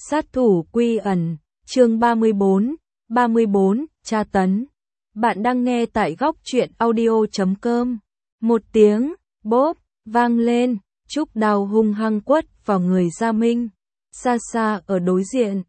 Sát thủ quy ẩn, chương 34, tra tấn. Bạn đang nghe tại góc truyện audio.com. Một tiếng, bốp, vang lên, trúc đao hung hăng quất vào người Gia Minh. Xa xa ở đối diện,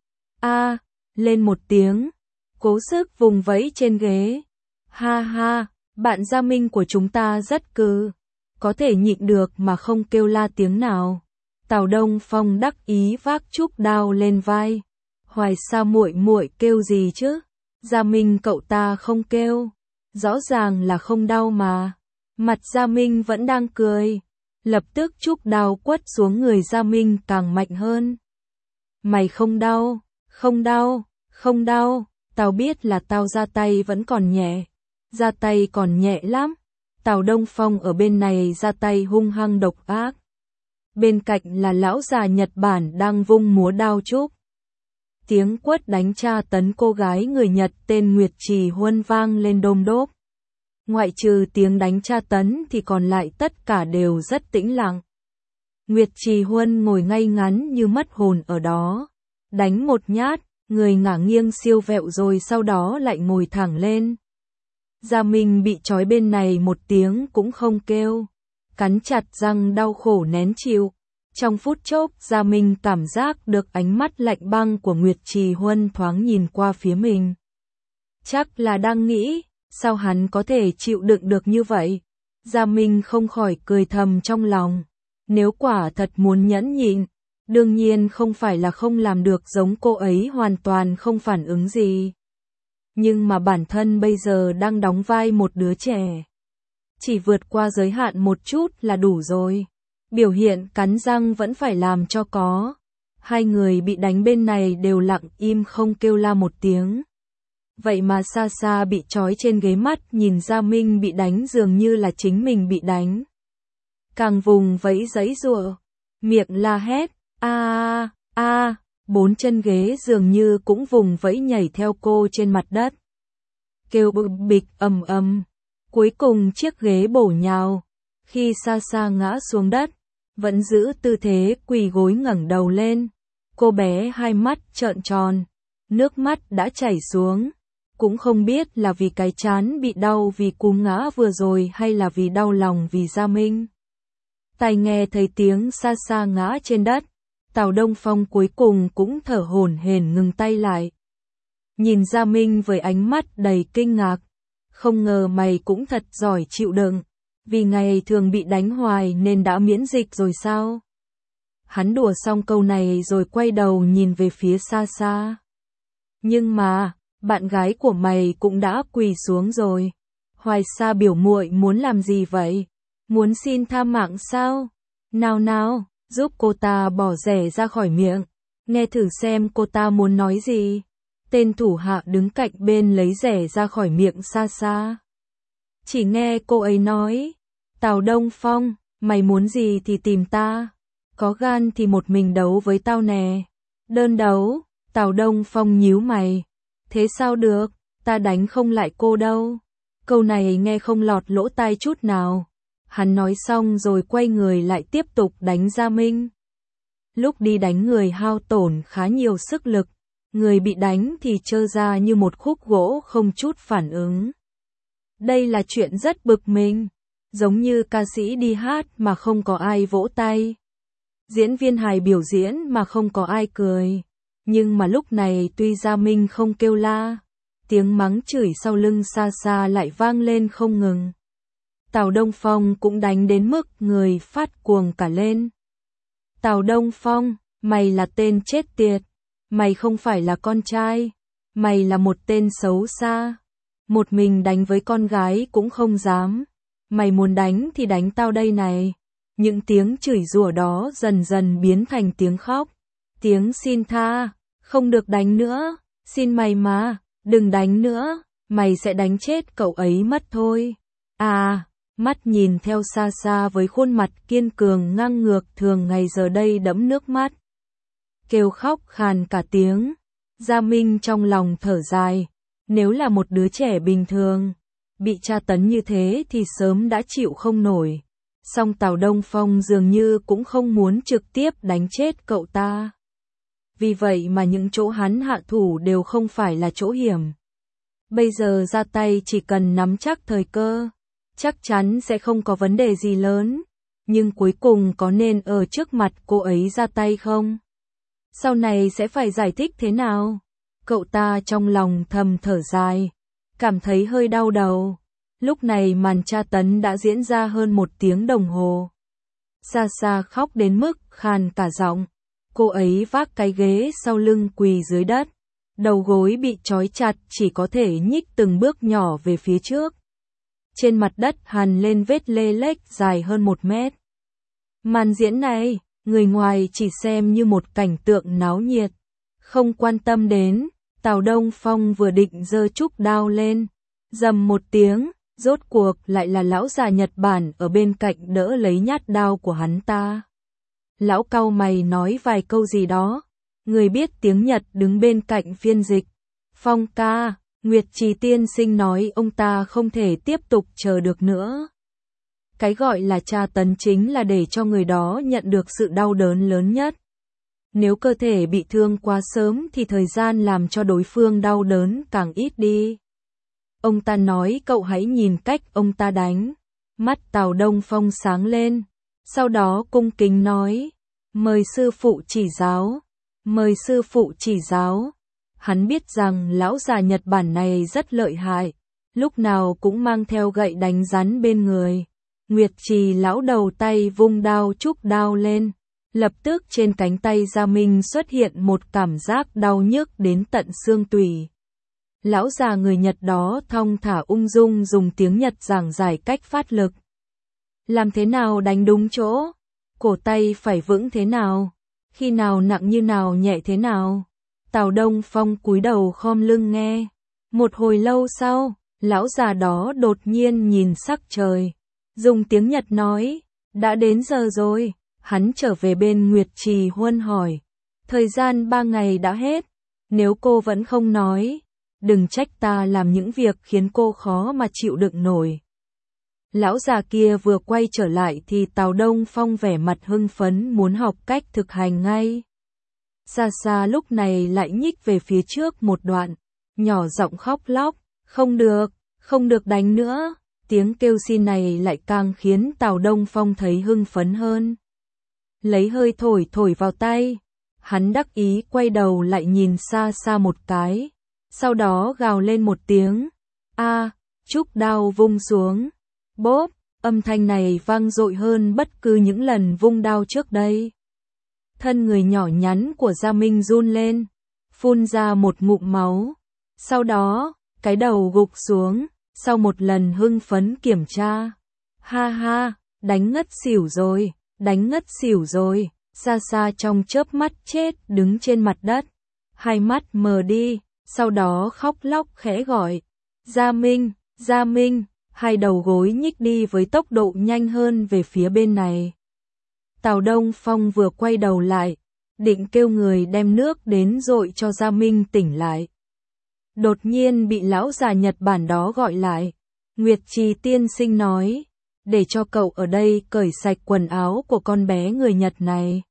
lên một tiếng, cố sức vùng vẫy trên ghế. Ha ha, bạn Gia Minh của chúng ta rất có thể nhịn được mà không kêu la tiếng nào. Tào Đông Phong đắc ý vác trúc đao lên vai. Hoài Sa muội muội kêu gì chứ? Gia Minh cậu ta không kêu, rõ ràng là không đau mà. Mặt Gia Minh vẫn đang cười, lập tức trúc đao quất xuống người Gia Minh càng mạnh hơn. Mày không đau, không đau, không đau, tao biết là tao ra tay vẫn còn nhẹ, ra tay còn nhẹ lắm. Tào Đông Phong ở bên này ra tay hung hăng độc ác. Bên cạnh là lão già Nhật Bản đang vung múa đao trúc. Tiếng quất đánh tra tấn cô gái người Nhật tên Nguyệt Trì Huân vang lên đôm đốp. Ngoại trừ tiếng đánh tra tấn thì còn lại tất cả đều rất tĩnh lặng. Nguyệt Trì Huân ngồi ngay ngắn như mất hồn ở đó. Đánh một nhát, người ngả nghiêng siêu vẹo rồi sau đó lại ngồi thẳng lên. Gia Minh bị trói bên này một tiếng cũng không kêu. Cắn chặt răng đau khổ nén chịu. Trong phút chốc Gia Minh cảm giác được ánh mắt lạnh băng của Nguyệt Trì Huân thoáng nhìn qua phía mình. Chắc là đang nghĩ, sao hắn có thể chịu đựng được như vậy? Gia Minh không khỏi cười thầm trong lòng. Nếu quả thật muốn nhẫn nhịn, đương nhiên không phải là không làm được giống cô ấy hoàn toàn không phản ứng gì. Nhưng mà bản thân bây giờ đang đóng vai một đứa trẻ. Chỉ vượt qua giới hạn một chút là đủ rồi. Biểu hiện cắn răng vẫn phải làm cho có. Hai người bị đánh bên này đều lặng im không kêu la một tiếng. Vậy mà xa xa bị trói trên ghế mắt nhìn Gia Minh bị đánh dường như là chính mình bị đánh. Càng vùng vẫy giãy giụa, miệng la hét, bốn chân ghế dường như cũng vùng vẫy nhảy theo cô trên mặt đất. Kêu bịch ầm. Cuối cùng chiếc ghế bổ nhào, khi xa xa ngã xuống đất, vẫn giữ tư thế quỳ gối ngẩng đầu lên. Cô bé hai mắt trợn tròn, nước mắt đã chảy xuống, cũng không biết là vì cái trán bị đau vì cú ngã vừa rồi hay là vì đau lòng vì Gia Minh. Tai nghe thấy tiếng xa xa ngã trên đất, Tào Đông Phong cuối cùng cũng thở hổn hển ngừng tay lại. Nhìn Gia Minh với ánh mắt đầy kinh ngạc. Không ngờ mày cũng thật giỏi chịu đựng, vì ngày thường bị đánh hoài nên đã miễn dịch rồi sao? Hắn đùa xong câu này rồi quay đầu nhìn về phía xa xa. Nhưng mà, bạn gái của mày cũng đã quỳ xuống rồi. Hoài Sa biểu muội muốn làm gì vậy? Muốn xin tha mạng sao? Nào, giúp cô ta bỏ rẻ ra khỏi miệng. Nghe thử xem cô ta muốn nói gì. Tên thủ hạ đứng cạnh bên lấy rẻ ra khỏi miệng xa xa. Chỉ nghe cô ấy nói, Tào Đông Phong, mày muốn gì thì tìm ta. Có gan thì một mình đấu với tao nè. Đơn đấu, Tào Đông Phong nhíu mày. Thế sao được, ta đánh không lại cô đâu. Câu này nghe không lọt lỗ tai chút nào. Hắn nói xong rồi quay người lại tiếp tục đánh Gia Minh. Lúc đi đánh người hao tổn khá nhiều sức lực. Người bị đánh thì trơ ra như một khúc gỗ không chút phản ứng. Đây là chuyện rất bực mình. Giống như ca sĩ đi hát mà không có ai vỗ tay. Diễn viên hài biểu diễn mà không có ai cười. Nhưng mà lúc này tuy Gia Minh không kêu la, tiếng mắng chửi sau lưng xa xa lại vang lên không ngừng. Tào Đông Phong cũng đánh đến mức người phát cuồng cả lên. Tào Đông Phong, mày là tên chết tiệt. Mày không phải là con trai. Mày là một tên xấu xa. Một mình đánh với con gái cũng không dám. Mày muốn đánh thì đánh tao đây này. Những tiếng chửi rủa đó dần dần biến thành tiếng khóc. Tiếng xin tha. Không được đánh nữa. Xin mày mà. Đừng đánh nữa. Mày sẽ đánh chết cậu ấy mất thôi. Mắt nhìn theo xa xa với khuôn mặt kiên cường ngang ngược thường ngày giờ đây đẫm nước mắt. Kêu khóc khàn cả tiếng. Gia Minh trong lòng thở dài. Nếu là một đứa trẻ bình thường, bị tra tấn như thế thì sớm đã chịu không nổi. Song Tào Đông Phong dường như cũng không muốn trực tiếp đánh chết cậu ta. vì vậy mà những chỗ hắn hạ thủ đều không phải là chỗ hiểm. Bây giờ ra tay chỉ cần nắm chắc thời cơ, chắc chắn sẽ không có vấn đề gì lớn, nhưng cuối cùng có nên ở trước mặt cô ấy ra tay không? Sau này sẽ phải giải thích thế nào? Cậu ta trong lòng thầm thở dài, cảm thấy hơi đau đầu. Lúc này màn tra tấn đã diễn ra hơn 1 tiếng đồng hồ. Xa xa khóc đến mức khàn cả giọng. Cô ấy vác cái ghế sau lưng quỳ dưới đất. Đầu gối bị trói chặt chỉ có thể nhích từng bước nhỏ về phía trước. Trên mặt đất hằn lên vết lê lếch dài hơn 1 mét. Màn diễn này, người ngoài chỉ xem như một cảnh tượng náo nhiệt. Không quan tâm đến, Tào Đông Phong vừa định giơ trúc đao lên. Rầm một tiếng, rốt cuộc lại là lão già Nhật Bản ở bên cạnh đỡ lấy nhát đao của hắn ta. Lão cau mày nói vài câu gì đó. Người biết tiếng Nhật đứng bên cạnh phiên dịch. Phong ca, Nguyệt Trì tiên sinh nói ông ta không thể tiếp tục chờ được nữa. Cái gọi là tra tấn chính là để cho người đó nhận được sự đau đớn lớn nhất. Nếu cơ thể bị thương quá sớm thì thời gian làm cho đối phương đau đớn càng ít đi. Ông ta nói cậu hãy nhìn cách ông ta đánh. Mắt Tào Đông Phong sáng lên. Sau đó cung kính nói. Mời sư phụ chỉ giáo. Mời sư phụ chỉ giáo. Hắn biết rằng lão già Nhật Bản này rất lợi hại. Lúc nào cũng mang theo gậy đánh rắn bên người. Nguyệt Trì lão đầu tay vung đao trúc đao lên. Lập tức trên cánh tay Gia Minh xuất hiện một cảm giác đau nhức đến tận xương tủy. Lão già người Nhật đó thong thả ung dung dùng tiếng Nhật giảng giải cách phát lực. Làm thế nào đánh đúng chỗ? Cổ tay phải vững thế nào? Khi nào nặng như nào nhẹ thế nào? Tào Đông Phong cúi đầu khom lưng nghe. Một hồi lâu sau, lão già đó đột nhiên nhìn sắc trời. Dùng tiếng Nhật nói, đã đến giờ rồi. Hắn trở về bên Nguyệt Trì Huân hỏi. Thời gian 3 ngày đã hết. Nếu cô vẫn không nói, đừng trách ta làm những việc khiến cô khó mà chịu đựng nổi. Lão già kia vừa quay trở lại thì Tào Đông Phong vẻ mặt hưng phấn muốn học cách thực hành ngay. Xa xa lúc này lại nhích về phía trước một đoạn, nhỏ giọng khóc lóc, không được đánh nữa. Tiếng kêu xin này lại càng khiến Tào Đông Phong thấy hưng phấn hơn. Lấy hơi thổi vào tay, hắn đắc ý quay đầu lại nhìn xa xa một cái, sau đó gào lên một tiếng, trúc đao vung xuống, bốp, âm thanh này vang dội hơn bất cứ những lần vung đao trước đây. Thân người nhỏ nhắn của Gia Minh run lên, phun ra một ngụm máu, sau đó, cái đầu gục xuống, sau một lần hưng phấn kiểm tra. Ha ha, đánh ngất xỉu rồi, xa xa trong chớp mắt chết đứng trên mặt đất, hai mắt mờ đi, sau đó khóc lóc khẽ gọi, Gia Minh, hai đầu gối nhích đi với tốc độ nhanh hơn về phía bên này. Tào Đông Phong vừa quay đầu lại, định kêu người đem nước đến dội cho Gia Minh tỉnh lại. Đột nhiên bị lão già Nhật Bản đó gọi lại, Nguyệt Trì tiên sinh nói, để cho cậu ở đây cởi sạch quần áo của con bé người Nhật này.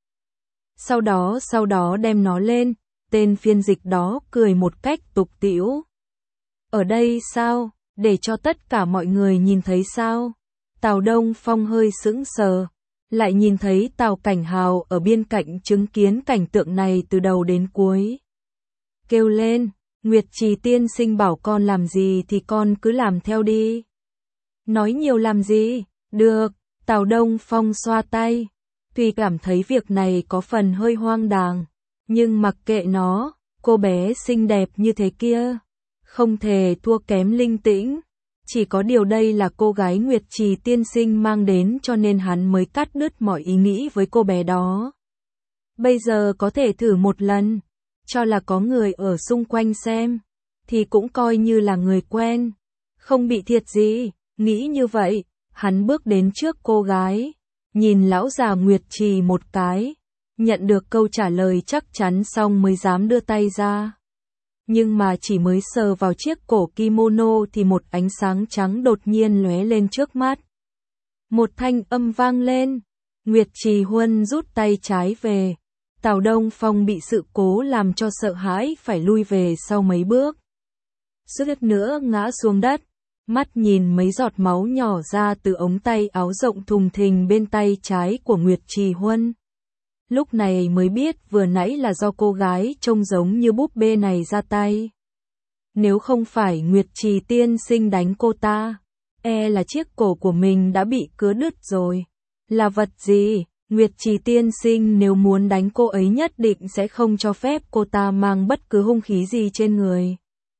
Sau đó đem nó lên, tên phiên dịch đó cười một cách tục tĩu. Ở đây sao, để cho tất cả mọi người nhìn thấy sao? Tào Đông Phong hơi sững sờ, lại nhìn thấy Tào Cảnh Hào ở bên cạnh chứng kiến cảnh tượng này từ đầu đến cuối. Kêu lên, Nguyệt Trì tiên sinh bảo con làm gì thì con cứ làm theo đi. Nói nhiều làm gì? Được, Tào Đông Phong xoa tay. Tuy cảm thấy việc này có phần hơi hoang đàng, nhưng mặc kệ nó, cô bé xinh đẹp như thế kia, không thể thua kém Linh Tĩnh. Chỉ có điều đây là cô gái Nguyệt Trì tiên sinh mang đến cho nên hắn mới cắt đứt mọi ý nghĩ với cô bé đó. Bây giờ có thể thử một lần, cho là có người ở xung quanh xem, thì cũng coi như là người quen, không bị thiệt gì. Nghĩ như vậy, hắn bước đến trước cô gái, nhìn lão già Nguyệt Trì một cái, nhận được câu trả lời chắc chắn xong mới dám đưa tay ra. Nhưng mà chỉ mới sờ vào chiếc cổ kimono thì một ánh sáng trắng đột nhiên lóe lên trước mắt. Một thanh âm vang lên, Nguyệt Trì Huân rút tay trái về, Tào Đông Phong bị sự cố làm cho sợ hãi phải lui về sau mấy bước. Suýt nữa ngã xuống đất, mắt nhìn mấy giọt máu nhỏ ra từ ống tay áo rộng thùng thình bên tay trái của Nguyệt Trì Huân. Lúc này mới biết vừa nãy là do cô gái trông giống như búp bê này ra tay. Nếu không phải Nguyệt Trì tiên sinh đánh cô ta, là chiếc cổ của mình đã bị cứa đứt rồi. Là vật gì? Nguyệt Trì tiên sinh nếu muốn đánh cô ấy nhất định sẽ không cho phép cô ta mang bất cứ hung khí gì trên người.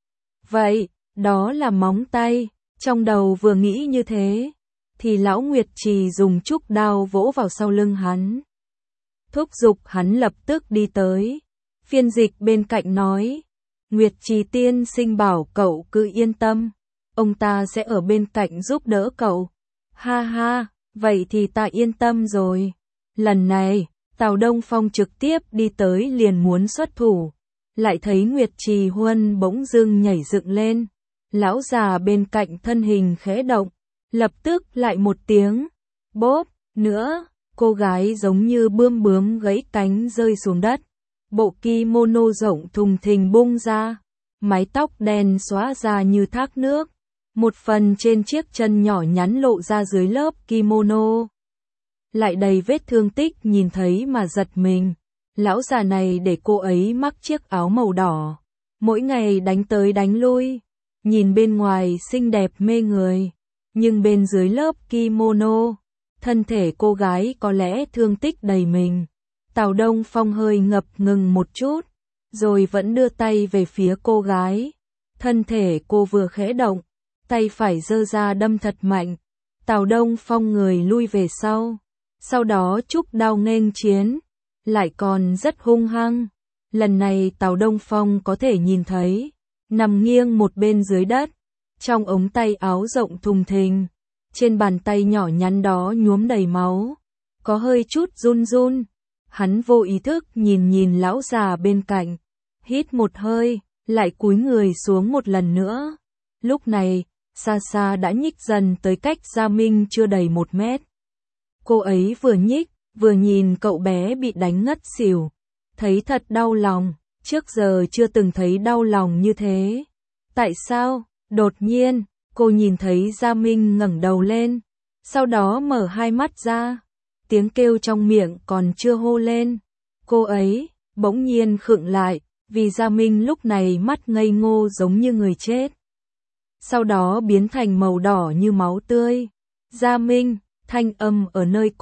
Vậy, đó là móng tay. Trong đầu vừa nghĩ như thế, thì lão Nguyệt Trì dùng trúc đao vỗ vào sau lưng hắn. Thúc giục hắn lập tức đi tới. Phiên dịch bên cạnh nói, Nguyệt Trì tiên sinh bảo cậu cứ yên tâm, ông ta sẽ ở bên cạnh giúp đỡ cậu. Ha ha, vậy thì ta yên tâm rồi. Lần này, Tào Đông Phong trực tiếp đi tới liền muốn xuất thủ, lại thấy Nguyệt Trì Huân bỗng dưng nhảy dựng lên. Lão già bên cạnh thân hình khẽ động, lập tức lại một tiếng, bốp, nữa, cô gái giống như bướm gãy cánh rơi xuống đất. Bộ kimono rộng thùng thình bung ra, mái tóc đen xóa ra như thác nước, một phần trên chiếc chân nhỏ nhắn lộ ra dưới lớp kimono. Lại đầy vết thương tích nhìn thấy mà giật mình, lão già này để cô ấy mắc chiếc áo màu đỏ, mỗi ngày đánh tới đánh lui. Nhìn bên ngoài xinh đẹp mê người, nhưng bên dưới lớp kimono, thân thể cô gái có lẽ thương tích đầy mình. Tào Đông Phong hơi ngập ngừng một chút, rồi vẫn đưa tay về phía cô gái. Thân thể cô vừa khẽ động, tay phải giơ ra đâm thật mạnh. Tào Đông Phong người lui về sau đó trúc đao nghênh chiến, lại còn rất hung hăng. Lần này Tào Đông Phong có thể nhìn thấy, nằm nghiêng một bên dưới đất, trong ống tay áo rộng thùng thình, trên bàn tay nhỏ nhắn đó nhuốm đầy máu, có hơi chút run run. Hắn vô ý thức nhìn lão già bên cạnh, hít một hơi, lại cúi người xuống một lần nữa. Lúc này, xa xa đã nhích dần tới cách Gia Minh chưa đầy 1 mét. Cô ấy vừa nhích, vừa nhìn cậu bé bị đánh ngất xỉu, thấy thật đau lòng, trước giờ chưa từng thấy đau lòng như thế. Tại sao? Đột nhiên, cô nhìn thấy Gia Minh ngẩng đầu lên, sau đó mở hai mắt ra, tiếng kêu trong miệng còn chưa hô lên. Cô ấy bỗng nhiên khựng lại, vì Gia Minh lúc này mắt ngây ngô giống như người chết. Sau đó biến thành màu đỏ như máu tươi. Gia Minh, thanh âm ở nơi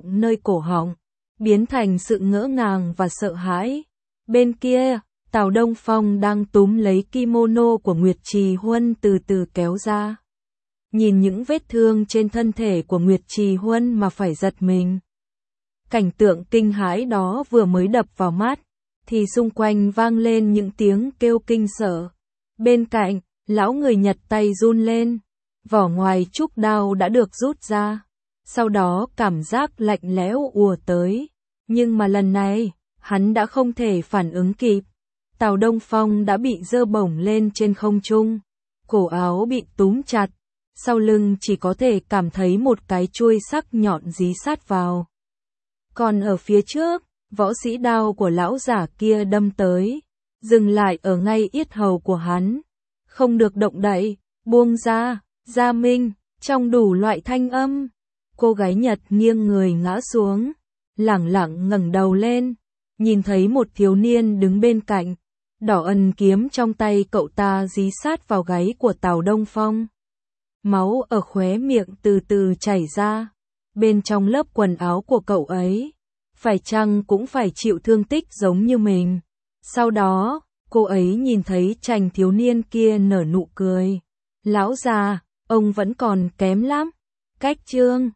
cổ họng, biến thành sự ngỡ ngàng và sợ hãi. Bên kia, Tào Đông Phong đang túm lấy kimono của Nguyệt Trì Huân từ từ kéo ra. Nhìn những vết thương trên thân thể của Nguyệt Trì Huân mà phải giật mình. Cảnh tượng kinh hãi đó vừa mới đập vào mắt, thì xung quanh vang lên những tiếng kêu kinh sợ. Bên cạnh, lão người Nhật tay run lên, vỏ ngoài trúc đao đã được rút ra. Sau đó cảm giác lạnh lẽo ùa tới, nhưng mà lần này, hắn đã không thể phản ứng kịp. Tào Đông Phong đã bị giơ bổng lên trên không trung, cổ áo bị túm chặt, sau lưng chỉ có thể cảm thấy một cái chuôi sắc nhọn dí sát vào. Còn ở phía trước, võ sĩ đao của lão giả kia đâm tới, dừng lại ở ngay yết hầu của hắn. Không được động đậy, buông ra. Gia Minh, trong đủ loại thanh âm. Cô gái Nhật nghiêng người ngã xuống, lẳng lặng ngẩng đầu lên, nhìn thấy một thiếu niên đứng bên cạnh, đỏ ẩn kiếm trong tay cậu ta dí sát vào gáy của Tào Đông Phong. Máu ở khóe miệng từ từ chảy ra, bên trong lớp quần áo của cậu ấy, phải chăng cũng phải chịu thương tích giống như mình. Sau đó, cô ấy nhìn thấy chàng thiếu niên kia nở nụ cười. Lão già, ông vẫn còn kém lắm. Cách chương